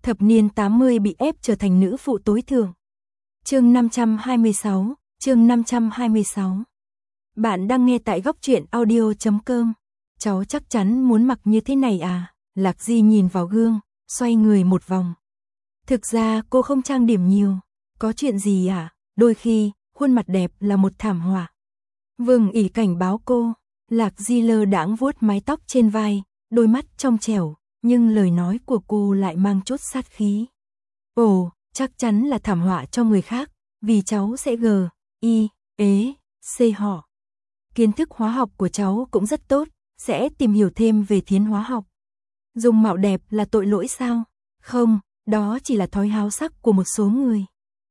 thập niên 80 bị ép trở thành nữ phụ tối thượng. Chương 526, chương 526. Bạn đang nghe tại góc truyện audio.com. Cháu chắc chắn muốn mặc như thế này à? Lạc Di nhìn vào gương, xoay người một vòng. Thực ra cô không trang điểm nhiều. Có chuyện gì à? Đôi khi, khuôn mặt đẹp là một thảm họa. Vương ỉ cảnh báo cô. Lạc Di lơ đãng vuốt mái tóc trên vai, đôi mắt trong trẻo, nhưng lời nói của cô lại mang chút sát khí. Ồ, chắc chắn là thảm họa cho người khác, vì cháu sẽ C họ. Kiến thức hóa học của cháu cũng rất tốt, sẽ tìm hiểu thêm về thiến hóa học. Dung mạo đẹp là tội lỗi sao? Không, đó chỉ là thói háo sắc của một số người.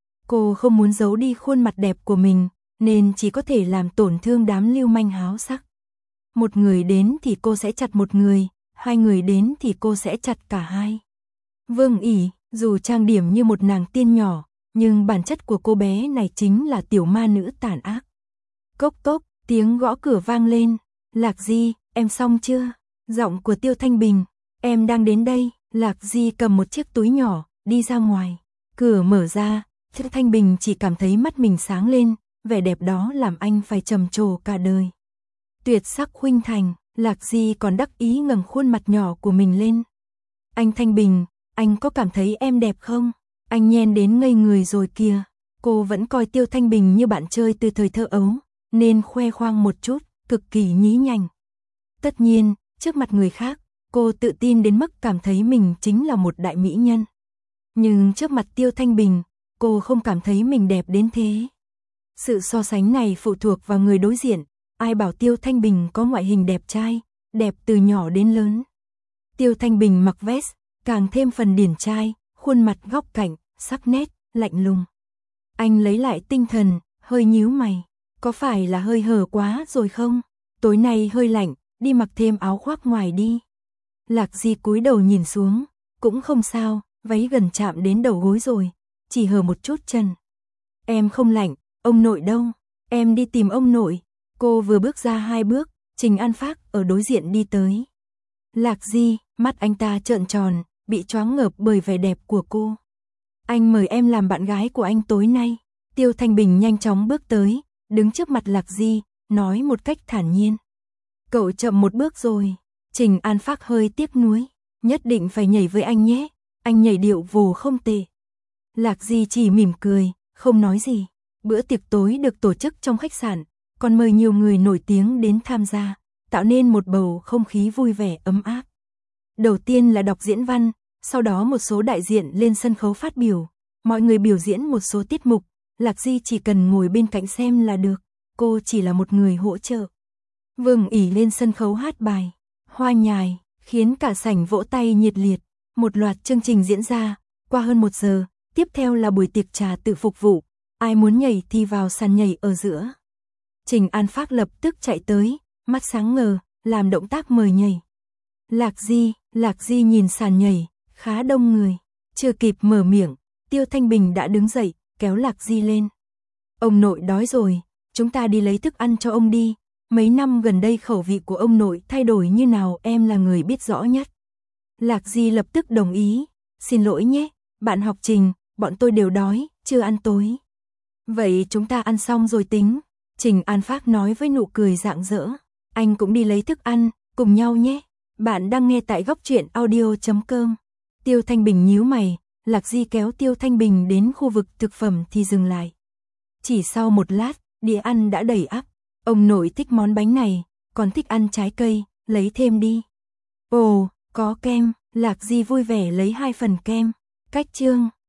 Cô không muốn giấu đi khuôn mặt đẹp của mình, nên chỉ có thể làm tổn thương đám lưu manh háo sắc. Một người đến thì cô sẽ chặt một người, hai người đến thì cô sẽ chặt cả hai. Vương ỉ, dù trang điểm như một nàng tiên nhỏ, nhưng bản chất của cô bé này chính là tiểu ma nữ tàn ác. Cốc cốc, tiếng gõ cửa vang lên. Lạc Di, em xong chưa? Giọng của Tiêu Thanh Bình. Em đang đến đây. Lạc Di cầm một chiếc túi nhỏ, đi ra ngoài. Cửa mở ra, Tiêu Thanh Bình chỉ cảm thấy mắt mình sáng lên, vẻ đẹp đó làm anh phải trầm trồ cả đời. Tuyệt sắc khuynh thành, Lạc Di còn đắc ý ngẩng khuôn mặt nhỏ của mình lên. Anh Thanh Bình, anh có cảm thấy em đẹp không? Anh nhen đến ngây người rồi kìa. Cô vẫn coi Tiêu Thanh Bình như bạn chơi từ thời thơ ấu, nên khoe khoang một chút, cực kỳ nhí nhảnh. Tất nhiên, trước mặt người khác, cô tự tin đến mức cảm thấy mình chính là một đại mỹ nhân. Nhưng trước mặt Tiêu Thanh Bình, cô không cảm thấy mình đẹp đến thế. Sự so sánh này phụ thuộc vào người đối diện. Ai bảo Tiêu Thanh Bình có ngoại hình đẹp trai, đẹp từ nhỏ đến lớn. Tiêu Thanh Bình mặc vest, càng thêm phần điển trai, khuôn mặt góc cạnh, sắc nét, lạnh lùng. Anh lấy lại tinh thần, hơi nhíu mày. Có phải là hơi hở quá rồi không? Tối nay hơi lạnh, đi mặc thêm áo khoác ngoài đi. Lạc Di cúi đầu nhìn xuống, cũng không sao, váy gần chạm đến đầu gối rồi, chỉ hở một chút chân. Em không lạnh, ông nội đâu? Em đi tìm ông nội. Cô vừa bước ra 2 bước, Trình An Phác ở đối diện đi tới. Lạc Di, mắt anh ta trợn tròn, bị choáng ngợp bởi vẻ đẹp của cô. Anh mời em làm bạn gái của anh tối nay. Tiêu Thanh Bình nhanh chóng bước tới, đứng trước mặt Lạc Di, nói một cách thản nhiên. Cậu chậm một bước rồi. Trình An Phác hơi tiếc nuối. Nhất định phải nhảy với anh nhé, anh nhảy điệu vồ không tệ. Lạc Di chỉ mỉm cười, không nói gì. Bữa tiệc tối được tổ chức trong khách sạn, còn mời nhiều người nổi tiếng đến tham gia, tạo nên một bầu không khí vui vẻ ấm áp. Đầu tiên là đọc diễn văn, sau đó một số đại diện lên sân khấu phát biểu. Mọi người biểu diễn một số tiết mục, Lạc Di chỉ cần ngồi bên cạnh xem là được, cô chỉ là một người hỗ trợ. Vương ỉ lên sân khấu hát bài Hoa Nhài, khiến cả sảnh vỗ tay nhiệt liệt. Một loạt chương trình diễn ra, qua hơn 1 giờ, tiếp theo là buổi tiệc trà tự phục vụ, ai muốn nhảy thì vào sàn nhảy ở giữa. Trình An Phác lập tức chạy tới, mắt sáng ngời, làm động tác mời nhảy. Lạc Di nhìn sàn nhảy, khá đông người. Chưa kịp mở miệng, Tiêu Thanh Bình đã đứng dậy, kéo Lạc Di lên. Ông nội đói rồi, chúng ta đi lấy thức ăn cho ông đi. Mấy năm gần đây khẩu vị của ông nội thay đổi như nào em là người biết rõ nhất. Lạc Di lập tức đồng ý. Xin lỗi nhé, bạn học Trình, bọn tôi đều đói, chưa ăn tối. Vậy chúng ta ăn xong rồi tính. Trình An Phác nói với nụ cười rạng rỡ. Anh cũng đi lấy thức ăn, cùng nhau nhé. Bạn đang nghe tại góc truyện audio.com. Tiêu Thanh Bình nhíu mày, Lạc Di kéo Tiêu Thanh Bình đến khu vực thực phẩm thì dừng lại. Chỉ sau một lát, đĩa ăn đã đầy ắp. Ông nội thích món bánh này, còn thích ăn trái cây, lấy thêm đi. Ồ, có kem, Lạc Di vui vẻ lấy 2 phần kem. Cách chương